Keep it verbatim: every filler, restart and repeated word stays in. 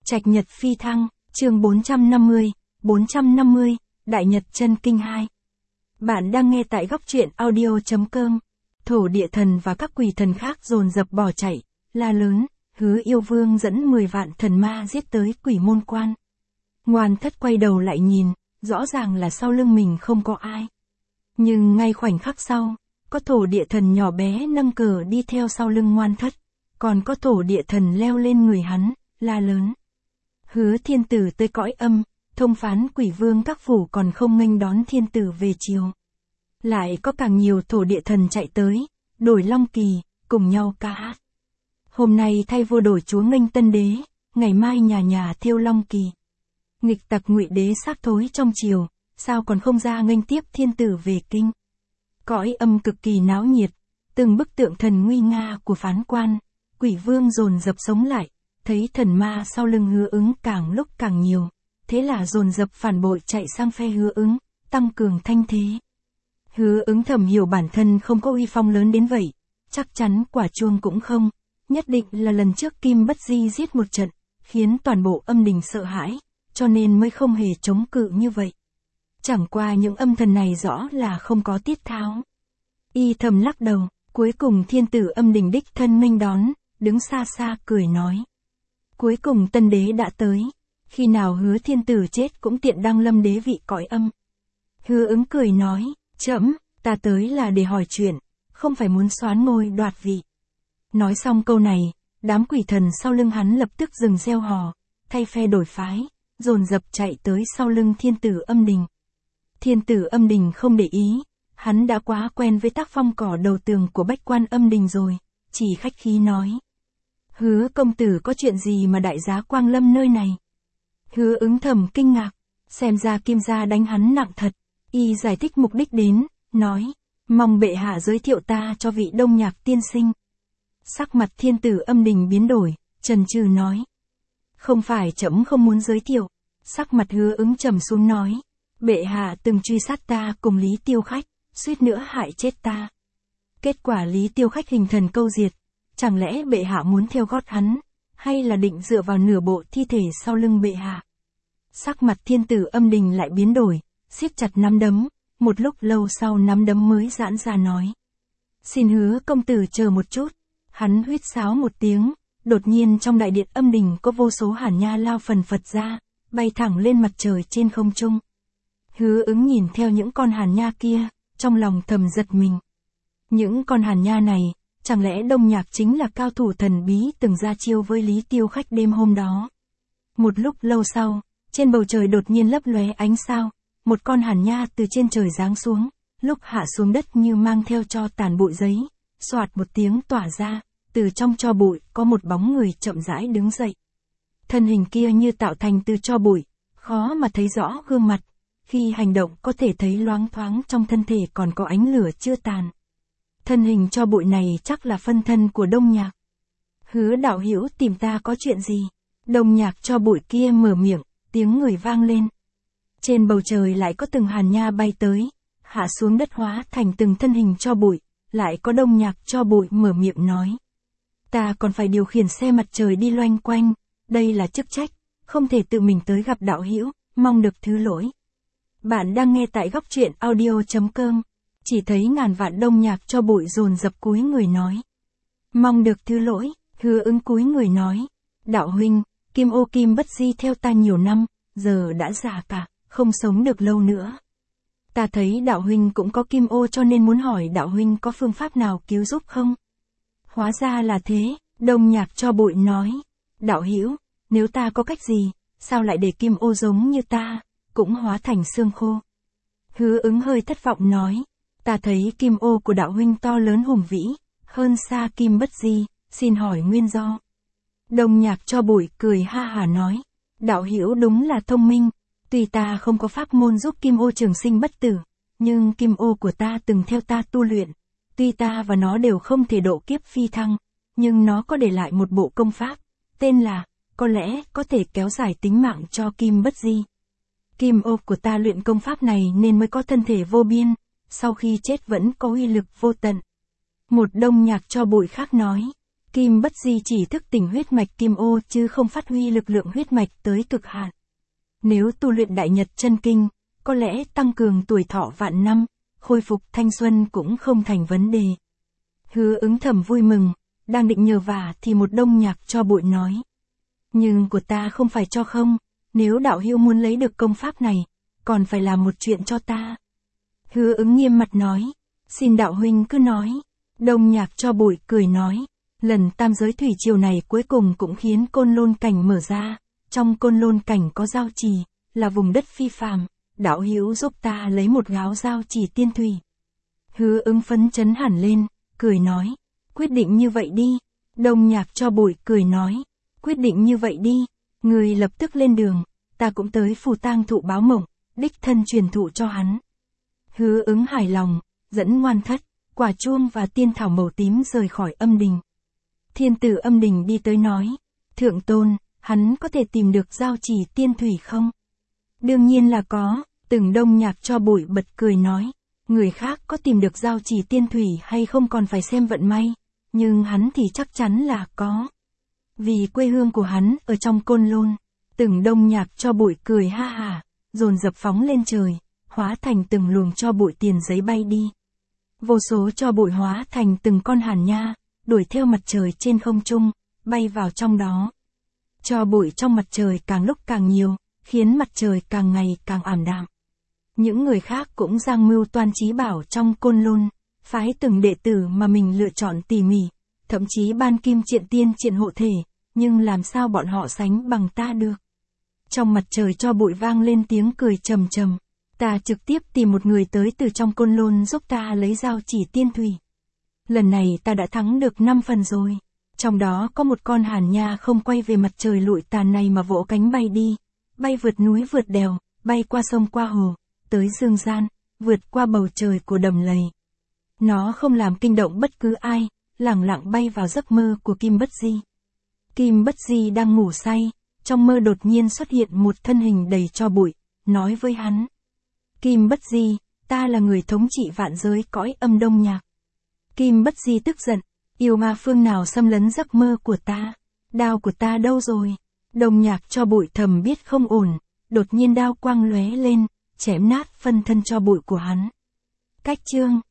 Trạch Nhật phi thăng, chương bốn trăm năm mươi, bốn trăm năm mươi, Đại Nhật chân kinh hai. Bạn đang nghe tại góc truyện audio chấm com. Thổ địa thần và các quỷ thần khác dồn dập bỏ chạy, la lớn, Hứa Yêu Vương dẫn mười vạn thần ma giết tới Quỷ Môn Quan. Ngoan Thất quay đầu lại nhìn, rõ ràng là sau lưng mình không có ai. Nhưng ngay khoảnh khắc sau, có thổ địa thần nhỏ bé nâng cờ đi theo sau lưng Ngoan Thất, còn có thổ địa thần leo lên người hắn, la lớn. Hứa thiên tử tới cõi âm, thông phán quỷ vương các phủ còn không nghênh đón thiên tử về chiều. Lại có càng nhiều thổ địa thần chạy tới, đổi long kỳ, cùng nhau ca hát. Hôm nay thay vua đổi chúa nghênh tân đế, ngày mai nhà nhà thiêu long kỳ. Nghịch tặc Ngụy đế xác thối trong chiều, sao còn không ra nghênh tiếp thiên tử về kinh. Cõi âm cực kỳ náo nhiệt, từng bức tượng thần nguy nga của phán quan, quỷ vương dồn dập sống lại, thấy thần ma sau lưng Hứa Ứng càng lúc càng nhiều, thế là dồn dập phản bội chạy sang phe Hứa Ứng, tăng cường thanh thế. Hứa Ứng thầm hiểu bản thân không có uy phong lớn đến vậy, chắc chắn quả chuông cũng không, nhất định là lần trước Kim Bất Di giết một trận, khiến toàn bộ âm đình sợ hãi, cho nên mới không hề chống cự như vậy. Chẳng qua những âm thần này rõ là không có tiết tháo. Y thầm lắc đầu, cuối cùng thiên tử âm đình đích thân nghênh đón, đứng xa xa cười nói. Cuối cùng tân đế đã tới, khi nào Hứa thiên tử chết cũng tiện đăng lâm đế vị cõi âm. Hứa Ứng cười nói, trẫm, ta tới là để hỏi chuyện, không phải muốn soán ngôi đoạt vị. Nói xong câu này, đám quỷ thần sau lưng hắn lập tức dừng reo hò, thay phe đổi phái, dồn dập chạy tới sau lưng thiên tử âm đình. Thiên tử âm đình không để ý, hắn đã quá quen với tác phong cỏ đầu tường của bách quan âm đình rồi, chỉ khách khí nói. Hứa công tử có chuyện gì mà đại giá quang lâm nơi này? Hứa Ứng thầm kinh ngạc, xem ra Kim gia đánh hắn nặng thật. Y giải thích mục đích đến, nói, mong bệ hạ giới thiệu ta cho vị Đông Nhạc tiên sinh. Sắc mặt thiên tử âm đình biến đổi, chần chừ nói. Không phải trẫm không muốn giới thiệu. Sắc mặt Hứa Ứng trầm xuống nói, bệ hạ từng truy sát ta cùng Lý Tiêu Khách, suýt nữa hại chết ta. Kết quả Lý Tiêu Khách hình thần câu diệt, chẳng lẽ bệ hạ muốn theo gót hắn, hay là định dựa vào nửa bộ thi thể sau lưng bệ hạ? Sắc mặt thiên tử âm đình lại biến đổi, siết chặt nắm đấm, một lúc lâu sau nắm đấm mới giãn ra nói. Xin Hứa công tử chờ một chút. Hắn huýt sáo một tiếng, đột nhiên trong đại điện âm đình có vô số hàn nha lao phần phật ra, bay thẳng lên mặt trời trên không trung. Hứa Ứng nhìn theo những con hàn nha kia, trong lòng thầm giật mình. Những con hàn nha này, chẳng lẽ Đông Nhạc chính là cao thủ thần bí từng ra chiêu với Lý Tiêu Khách đêm hôm đó? Một lúc lâu sau, trên bầu trời đột nhiên lấp lóe ánh sao, một con hàn nha từ trên trời giáng xuống, lúc hạ xuống đất như mang theo tro tàn bụi giấy, xoạt một tiếng tỏa ra, từ trong tro bụi có một bóng người chậm rãi đứng dậy. Thân hình kia như tạo thành từ tro bụi, khó mà thấy rõ gương mặt, khi hành động có thể thấy loáng thoáng trong thân thể còn có ánh lửa chưa tàn. Thân hình tro bụi này chắc là phân thân của Đông Nhạc. Hứa đạo hữu tìm ta có chuyện gì? Đông Nhạc tro bụi kia mở miệng, tiếng người vang lên. Trên bầu trời lại có từng hàn nha bay tới, hạ xuống đất hóa thành từng thân hình tro bụi, lại có Đông Nhạc tro bụi mở miệng nói. Ta còn phải điều khiển xe mặt trời đi loanh quanh, đây là chức trách, không thể tự mình tới gặp đạo hữu, mong được thứ lỗi. Bạn đang nghe tại góc truyện audio chấm com, chỉ thấy ngàn vạn Đông Nhạc tro bụi dồn dập cúi người nói. Mong được thứ lỗi, Hứa Ứng cúi người nói. Đạo huynh, Kim Ô Kim Bất Di theo ta nhiều năm, giờ đã già cả, không sống được lâu nữa. Ta thấy đạo huynh cũng có Kim Ô cho nên muốn hỏi đạo huynh có phương pháp nào cứu giúp không? Hóa ra là thế, Đông Nhạc tro bụi nói. Đạo hữu, nếu ta có cách gì, sao lại để Kim Ô giống như ta, cũng hóa thành xương khô? Hứa Ứng hơi thất vọng nói. Ta thấy Kim Ô của đạo huynh to lớn hùng vĩ, hơn xa Kim Bất Di, xin hỏi nguyên do. Đông Nhạc tro bụi cười ha hả nói. Đạo hữu đúng là thông minh, tuy ta không có pháp môn giúp Kim Ô trường sinh bất tử, nhưng Kim Ô của ta từng theo ta tu luyện. Tuy ta và nó đều không thể độ kiếp phi thăng, nhưng nó có để lại một bộ công pháp, tên là, có lẽ có thể kéo dài tính mạng cho Kim Bất Di. Kim Ô của ta luyện công pháp này nên mới có thân thể vô biên, sau khi chết vẫn có uy lực vô tận. Một Đông Nhạc tro bụi khác nói, Kim Bất Di chỉ thức tỉnh huyết mạch kim ô chứ không phát huy lực lượng huyết mạch tới cực hạn. Nếu tu luyện Đại Nhật Chân Kinh, có lẽ tăng cường tuổi thọ vạn năm, khôi phục thanh xuân cũng không thành vấn đề. Hứa Ứng thầm vui mừng, đang định nhờ vả thì một đông nhạc cho bụi nói. Nhưng của ta không phải cho không, nếu đạo hữu muốn lấy được công pháp này, còn phải làm một chuyện cho ta. Hứa Ứng nghiêm mặt nói, xin đạo huynh cứ nói. Đông nhạc cho bụi cười nói, lần tam giới thủy triều này cuối cùng cũng khiến Côn Lôn cảnh mở ra, trong Côn Lôn cảnh có giao trì, là vùng đất phi phàm, đạo hữu giúp ta lấy một gáo giao trì tiên thủy. Hứa Ứng phấn chấn hẳn lên, cười nói, quyết định như vậy đi. Đông nhạc cho bụi cười nói, quyết định như vậy đi, người lập tức lên đường, ta cũng tới Phù Tang thụ báo mộng, đích thân truyền thụ cho hắn. Hứa Ứng hài lòng, dẫn Ngoan Thất, Quả Chuông và tiên thảo màu tím rời khỏi âm đình. Thiên tử âm đình đi tới nói, thượng tôn, hắn có thể tìm được giao trì tiên thủy không? Đương nhiên là có, từng đông nhạc cho bụi bật cười nói, người khác có tìm được giao trì tiên thủy hay không còn phải xem vận may, nhưng hắn thì chắc chắn là có. Vì quê hương của hắn ở trong Côn Lôn, từng đông nhạc cho bụi cười ha hả, dồn dập phóng lên trời, hóa thành từng luồng cho bụi tiền giấy bay đi. Vô số cho bụi hóa thành từng con hàn nha, đuổi theo mặt trời trên không trung, bay vào trong đó. Cho bụi trong mặt trời càng lúc càng nhiều, khiến mặt trời càng ngày càng ảm đạm. Những người khác cũng giang mưu toan trí bảo trong Côn Lôn, phái từng đệ tử mà mình lựa chọn tỉ mỉ, thậm chí ban kim triện tiên triện hộ thể, nhưng làm sao bọn họ sánh bằng ta được. Trong mặt trời cho bụi vang lên tiếng cười trầm trầm, ta trực tiếp tìm một người tới từ trong Côn Lôn giúp ta lấy giao chỉ tiên thủy. Lần này ta đã thắng được năm phần rồi, trong đó có một con hàn nha không quay về mặt trời lụi tàn này mà vỗ cánh bay đi, bay vượt núi vượt đèo, bay qua sông qua hồ, tới dương gian, vượt qua bầu trời của đầm lầy. Nó không làm kinh động bất cứ ai, lẳng lặng bay vào giấc mơ của Kim Bất Di. Kim Bất Di đang ngủ say, trong mơ đột nhiên xuất hiện một thân hình đầy tro bụi, nói với hắn. Kim Bất Di, ta là người thống trị vạn giới cõi âm Đông Nhạc. Kim Bất Di tức giận, yêu ma phương nào xâm lấn giấc mơ của ta, đao của ta đâu rồi? Đông Nhạc cho bụi thầm biết không ổn, đột nhiên đao quang lóe lên, chém nát phân thân cho bụi của hắn. Cách chương